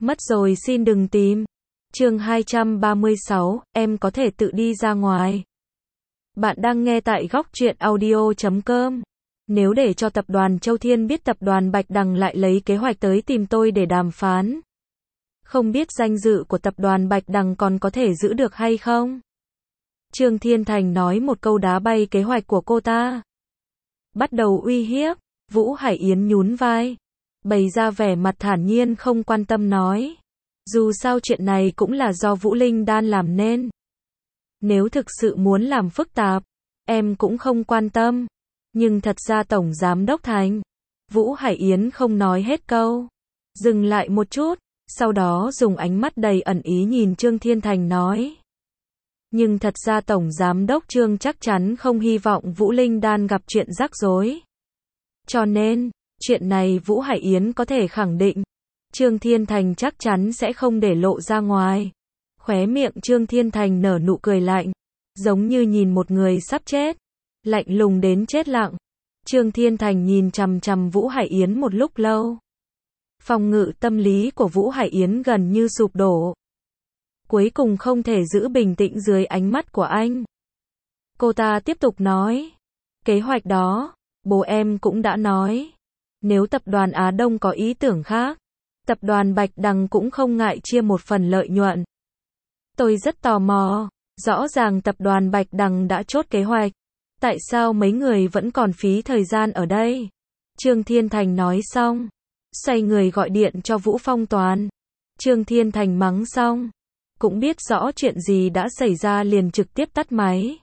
Mất rồi xin đừng tìm. Chương 236, em có thể tự đi ra ngoài. Bạn đang nghe tại góc truyện audio.com. Nếu để cho tập đoàn Châu Thiên biết tập đoàn Bạch Đằng lại lấy kế hoạch tới tìm tôi để đàm phán, không biết danh dự của tập đoàn Bạch Đằng còn có thể giữ được hay không? Trương Thiên Thành nói một câu đá bay kế hoạch của cô ta. Bắt đầu uy hiếp. Vũ Hải Yến nhún vai, bày ra vẻ mặt thản nhiên không quan tâm nói. Dù sao chuyện này cũng là do Vũ Linh Đan làm nên. Nếu thực sự muốn làm phức tạp, em cũng không quan tâm. Nhưng thật ra Tổng Giám Đốc Thành. Vũ Hải Yến không nói hết câu. Dừng lại một chút, sau đó dùng ánh mắt đầy ẩn ý nhìn Trương Thiên Thành nói. Nhưng thật ra Tổng Giám Đốc Trương chắc chắn không hy vọng Vũ Linh Đan gặp chuyện rắc rối. Cho nên, chuyện này Vũ Hải Yến có thể khẳng định, Trương Thiên Thành chắc chắn sẽ không để lộ ra ngoài. Khóe miệng Trương Thiên Thành nở nụ cười lạnh, giống như nhìn một người sắp chết, lạnh lùng đến chết lặng. Trương Thiên Thành nhìn chằm chằm Vũ Hải Yến một lúc lâu. Phòng ngự tâm lý của Vũ Hải Yến gần như sụp đổ. Cuối cùng không thể giữ bình tĩnh dưới ánh mắt của anh. Cô ta tiếp tục nói, kế hoạch đó, bố em cũng đã nói. Nếu tập đoàn Á Đông có ý tưởng khác, tập đoàn Bạch Đằng cũng không ngại chia một phần lợi nhuận. Tôi rất tò mò, rõ ràng tập đoàn Bạch Đằng đã chốt kế hoạch. Tại sao mấy người vẫn còn phí thời gian ở đây? Trương Thiên Thành nói xong, xoay người gọi điện cho Vũ Phong Toàn. Trương Thiên Thành mắng xong, cũng biết rõ chuyện gì đã xảy ra liền trực tiếp tắt máy.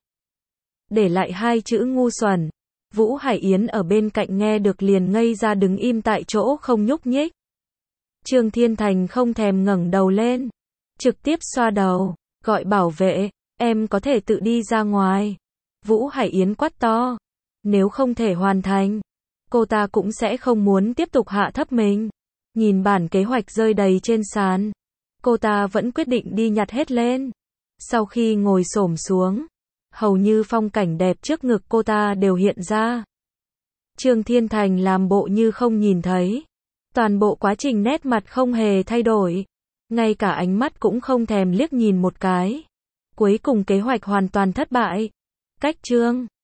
Để lại hai chữ ngu xuẩn. Vũ Hải Yến ở bên cạnh nghe được liền ngây ra đứng im tại chỗ không nhúc nhích. Trương Thiên Thành không thèm ngẩng đầu lên, trực tiếp xoa đầu, gọi bảo vệ, em có thể tự đi ra ngoài. Vũ Hải Yến quát to, nếu không thể hoàn thành, cô ta cũng sẽ không muốn tiếp tục hạ thấp mình. Nhìn bản kế hoạch rơi đầy trên sàn, cô ta vẫn quyết định đi nhặt hết lên. Sau khi ngồi xổm xuống, hầu như phong cảnh đẹp trước ngực cô ta đều hiện ra. Trương Thiên Thành làm bộ như không nhìn thấy. Toàn bộ quá trình nét mặt không hề thay đổi. Ngay cả ánh mắt cũng không thèm liếc nhìn một cái. Cuối cùng kế hoạch hoàn toàn thất bại. Cách Trương